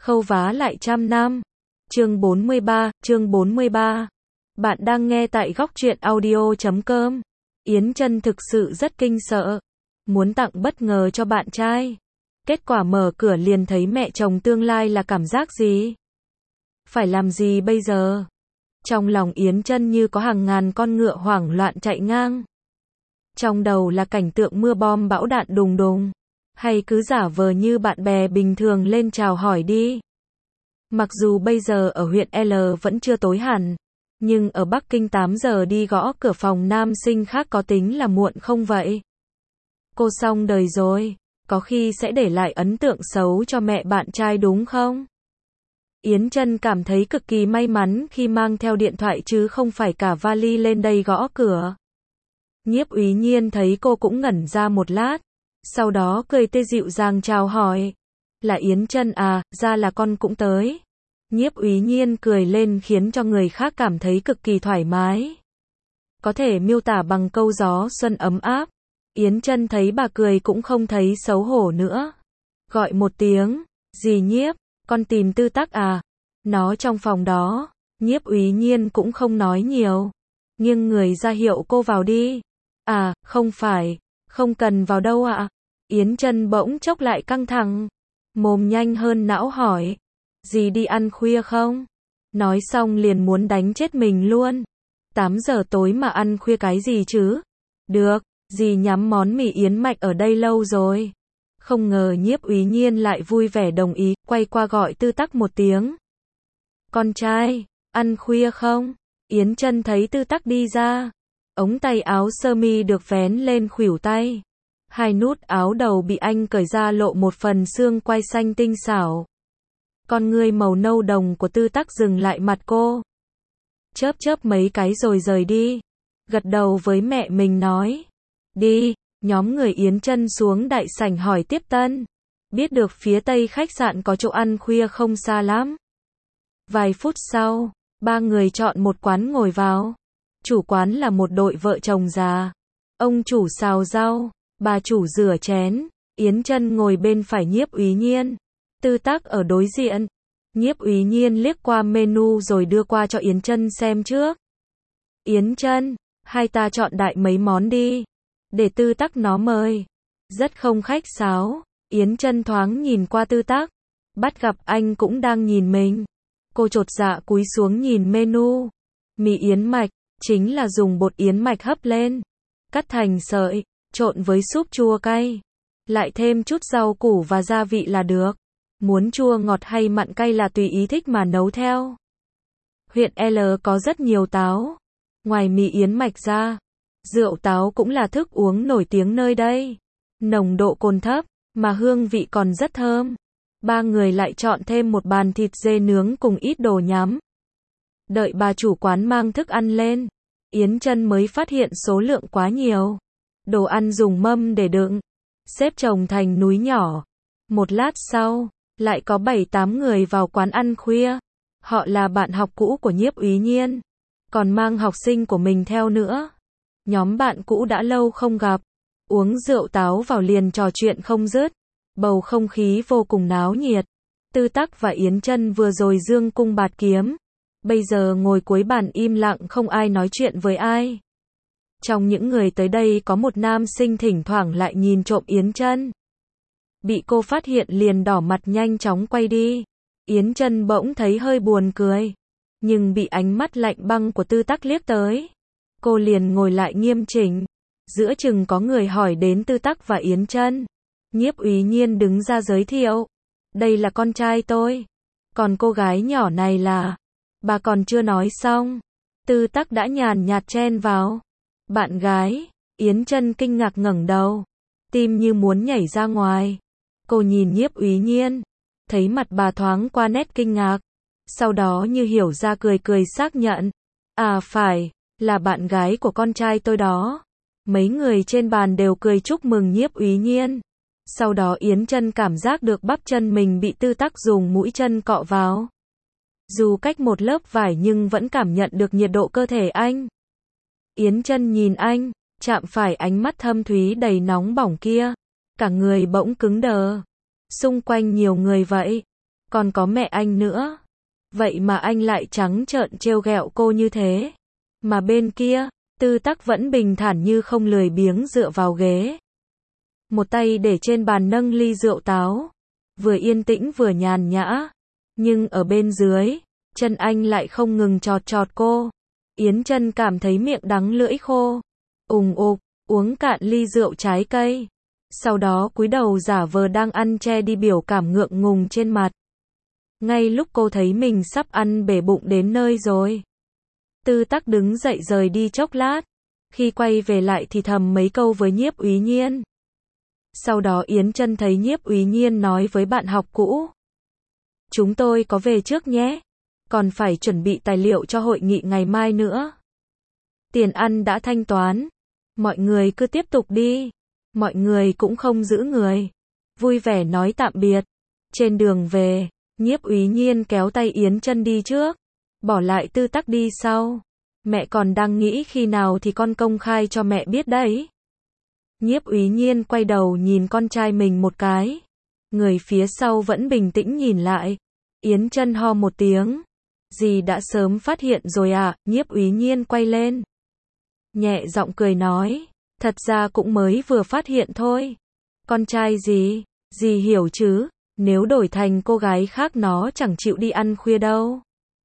Khâu vá lại trăm năm. Chương 43. Bạn đang nghe tại góc truyện audio.com. Yến Chân thực sự rất kinh sợ. Muốn tặng bất ngờ cho bạn trai. Kết quả mở cửa liền thấy mẹ chồng tương lai là cảm giác gì? Phải làm gì bây giờ? Trong lòng Yến Chân như có hàng ngàn con ngựa hoảng loạn chạy ngang. Trong đầu là cảnh tượng mưa bom bão đạn đùng đùng. Hay cứ giả vờ như bạn bè bình thường lên chào hỏi đi. Mặc dù bây giờ ở huyện L vẫn chưa tối hẳn, nhưng ở Bắc Kinh 8 giờ đi gõ cửa phòng nam sinh khác có tính là muộn không vậy? Cô xong đời rồi, có khi sẽ để lại ấn tượng xấu cho mẹ bạn trai đúng không? Yến Chân cảm thấy cực kỳ may mắn khi mang theo điện thoại chứ không phải cả vali lên đây gõ cửa. Nhiếp Úy Nhiên thấy cô cũng ngẩn ra một lát, sau đó cười tươi dịu dàng chào hỏi. Là Yến Chân à, ra là con cũng tới. Nhiếp Úy Nhiên cười lên khiến cho người khác cảm thấy cực kỳ thoải mái. Có thể miêu tả bằng câu gió xuân ấm áp. Yến Chân thấy bà cười cũng không thấy xấu hổ nữa. Gọi một tiếng, dì Nhiếp, con tìm Tư Tắc à? Nó trong phòng đó. Nhiếp Úy Nhiên cũng không nói nhiều, nhưng người ra hiệu cô vào đi. À, không phải, không cần vào đâu ạ. Yến Chân bỗng chốc lại căng thẳng. Mồm nhanh hơn não hỏi. Dì đi ăn khuya không? Nói xong liền muốn đánh chết mình luôn. 8 giờ tối mà ăn khuya cái gì chứ? Được, dì nhắm món mì yến mạch ở đây lâu rồi. Không ngờ Nhiếp Úy Nhiên lại vui vẻ đồng ý, quay qua gọi Tư Tắc một tiếng. Con trai, ăn khuya không? Yến Chân thấy Tư Tắc đi ra. Ống tay áo sơ mi được vén lên khuỷu tay. Hai nút áo đầu bị anh cởi ra lộ một phần xương quai xanh tinh xảo. Con ngươi màu nâu đồng của Tư Tắc dừng lại mặt cô. Chớp chớp mấy cái rồi rời đi. Gật đầu với mẹ mình nói. Đi, nhóm người Yến Chân xuống đại sảnh hỏi tiếp tân. Biết được phía tây khách sạn có chỗ ăn khuya không xa lắm. Vài phút sau, ba người chọn một quán ngồi vào. Chủ quán là một đội vợ chồng già. Ông chủ xào rau, bà chủ rửa chén. Yến Chân ngồi bên phải Nhiếp Úy Nhiên. Tư Tắc ở đối diện. Nhiếp Úy Nhiên liếc qua menu rồi đưa qua cho Yến Chân xem trước. Yến Chân, hai ta chọn đại mấy món đi. Để Tư Tắc nó mời. Rất không khách sáo. Yến Chân thoáng nhìn qua Tư Tắc. Bắt gặp anh cũng đang nhìn mình. Cô chột dạ cúi xuống nhìn menu. Mì yến mạch, chính là dùng bột yến mạch hấp lên. Cắt thành sợi, trộn với súp chua cay. Lại thêm chút rau củ và gia vị là được. Muốn chua ngọt hay mặn cay là tùy ý thích mà nấu theo. Huyện L có rất nhiều táo. Ngoài mì yến mạch ra, rượu táo cũng là thức uống nổi tiếng nơi đây. Nồng độ cồn thấp, mà hương vị còn rất thơm. Ba người lại chọn thêm một bàn thịt dê nướng cùng ít đồ nhắm. Đợi bà chủ quán mang thức ăn lên, Yến Chân mới phát hiện số lượng quá nhiều. Đồ ăn dùng mâm để đựng, xếp chồng thành núi nhỏ. Một lát sau, lại có 7-8 người vào quán ăn khuya. Họ là bạn học cũ của Nhiếp Úy Nhiên, còn mang học sinh của mình theo nữa. Nhóm bạn cũ đã lâu không gặp, uống rượu táo vào liền trò chuyện không dứt. Bầu không khí vô cùng náo nhiệt. Tư Tắc và Yến Chân vừa rồi dương cung bạt kiếm, bây giờ ngồi cuối bàn im lặng không ai nói chuyện với ai. Trong những người tới đây có một nam sinh thỉnh thoảng lại nhìn trộm Yến Chân. Bị cô phát hiện liền đỏ mặt nhanh chóng quay đi. Yến Chân bỗng thấy hơi buồn cười, nhưng bị ánh mắt lạnh băng của Tư Tắc liếc tới. Cô liền ngồi lại nghiêm chỉnh. Giữa chừng có người hỏi đến Tư Tắc và Yến Chân. Nhiếp Úy Nhiên đứng ra giới thiệu. Đây là con trai tôi. Còn cô gái nhỏ này là... Bà còn chưa nói xong. Tư Tắc đã nhàn nhạt chen vào. Bạn gái. Yến Chân kinh ngạc ngẩng đầu. Tim như muốn nhảy ra ngoài. Cô nhìn Nhiếp Úy Nhiên. Thấy mặt bà thoáng qua nét kinh ngạc. Sau đó như hiểu ra cười cười xác nhận. À phải, là bạn gái của con trai tôi đó. Mấy người trên bàn đều cười chúc mừng Nhiếp Úy Nhiên. Sau đó Yến Chân cảm giác được bắp chân mình bị Tư Tắc dùng mũi chân cọ vào. Dù cách một lớp vải nhưng vẫn cảm nhận được nhiệt độ cơ thể anh. Yến Chân nhìn anh, chạm phải ánh mắt thâm thúy đầy nóng bỏng kia. Cả người bỗng cứng đờ. Xung quanh nhiều người vậy. Còn có mẹ anh nữa. Vậy mà anh lại trắng trợn trêu ghẹo cô như thế. Mà bên kia, Tư Tắc vẫn bình thản như không, lười biếng dựa vào ghế. Một tay để trên bàn nâng ly rượu táo. Vừa yên tĩnh vừa nhàn nhã. Nhưng ở bên dưới, chân anh lại không ngừng chọt chọt cô. Yến Chân cảm thấy miệng đắng lưỡi khô. Ùng ục, uống cạn ly rượu trái cây. Sau đó cúi đầu giả vờ đang ăn, che đi biểu cảm ngượng ngùng trên mặt. Ngay lúc cô thấy mình sắp ăn bể bụng đến nơi rồi, Tư Tắc đứng dậy rời đi chốc lát. Khi quay về lại thì thầm mấy câu với Nhiếp Úy Nhiên. Sau đó Yến Chân thấy Nhiếp Úy Nhiên nói với bạn học cũ. Chúng tôi có về trước nhé. Còn phải chuẩn bị tài liệu cho hội nghị ngày mai nữa. Tiền ăn đã thanh toán. Mọi người cứ tiếp tục đi. Mọi người cũng không giữ người. Vui vẻ nói tạm biệt. Trên đường về, Nhiếp Úy Nhiên kéo tay Yến Chân đi trước. Bỏ lại Tư Tắc đi sau. Mẹ còn đang nghĩ khi nào thì con công khai cho mẹ biết đấy. Nhiếp Úy Nhiên quay đầu nhìn con trai mình một cái. Người phía sau vẫn bình tĩnh nhìn lại. Yến Chân ho một tiếng. Dì đã sớm phát hiện rồi à? Nhiếp Úy Nhiên quay lên. Nhẹ giọng cười nói. Thật ra cũng mới vừa phát hiện thôi. Con trai gì? Dì hiểu chứ? Nếu đổi thành cô gái khác nó chẳng chịu đi ăn khuya đâu.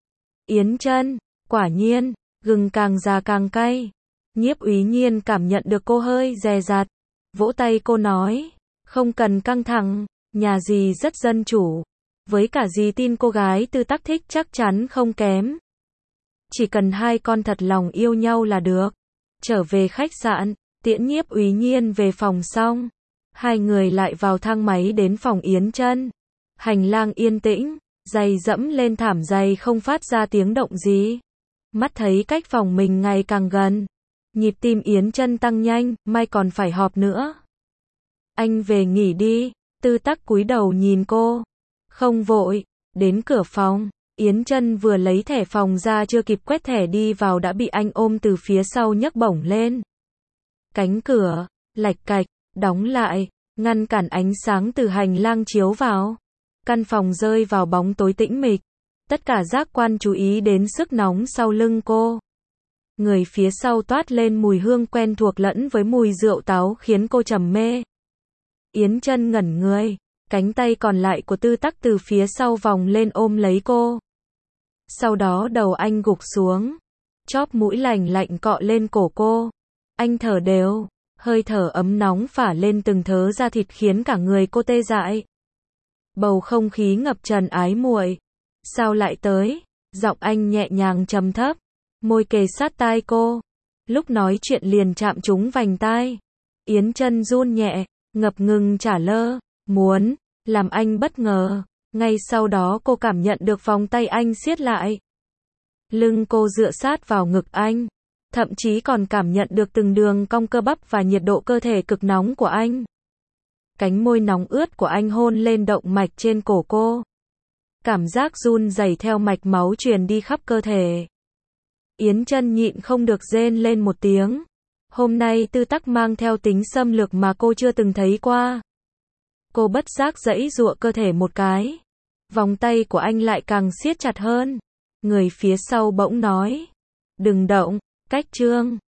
Yến Chân, quả nhiên, gừng càng già càng cay. Nhiếp Úy Nhiên cảm nhận được cô hơi dè dặt. Vỗ tay cô nói. Không cần căng thẳng, nhà dì rất dân chủ. Với cả dì tin cô gái Tư Tắc thích chắc chắn không kém. Chỉ cần hai con thật lòng yêu nhau là được. Trở về khách sạn, tiễn Nhiếp Úy Nhiên về phòng xong. Hai người lại vào thang máy đến phòng Yến Chân. Hành lang yên tĩnh, giày dẫm lên thảm dày không phát ra tiếng động gì. Mắt thấy cách phòng mình ngày càng gần. Nhịp tim Yến Chân tăng nhanh, mai còn phải họp nữa. Anh về nghỉ đi. Tư Tắc cúi đầu nhìn cô. Không vội. Đến cửa phòng, Yến Chân vừa lấy thẻ phòng ra, chưa kịp quét thẻ đi vào đã bị anh ôm từ phía sau nhấc bổng lên. Cánh cửa, lạch cạch, đóng lại, ngăn cản ánh sáng từ hành lang chiếu vào. Căn phòng rơi vào bóng tối tĩnh mịch. Tất cả giác quan chú ý đến sức nóng sau lưng cô. Người phía sau toát lên mùi hương quen thuộc lẫn với mùi rượu táo khiến cô trầm mê. Yến Chân ngẩn người, cánh tay còn lại của Tư Tắc từ phía sau vòng lên ôm lấy cô. Sau đó đầu anh gục xuống, chóp mũi lành lạnh cọ lên cổ cô. Anh thở đều, hơi thở ấm nóng phả lên từng thớ da thịt khiến cả người cô tê dại. Bầu không khí ngập tràn ái muội. Sao lại tới? Giọng anh nhẹ nhàng trầm thấp, môi kề sát tai cô. Lúc nói chuyện liền chạm trúng vành tai. Yến Chân run nhẹ, ngập ngừng trả lời, muốn, làm anh bất ngờ. Ngay sau đó cô cảm nhận được vòng tay anh siết lại. Lưng cô dựa sát vào ngực anh. Thậm chí còn cảm nhận được từng đường cong cơ bắp và nhiệt độ cơ thể cực nóng của anh. Cánh môi nóng ướt của anh hôn lên động mạch trên cổ cô. Cảm giác run rẩy theo mạch máu truyền đi khắp cơ thể. Yến Chân nhịn không được rên lên một tiếng. Hôm nay Tư Tắc mang theo tính xâm lược mà cô chưa từng thấy qua. Cô bất giác giãy giụa cơ thể một cái. Vòng tay của anh lại càng siết chặt hơn. Người phía sau bỗng nói. Đừng động, cách trương.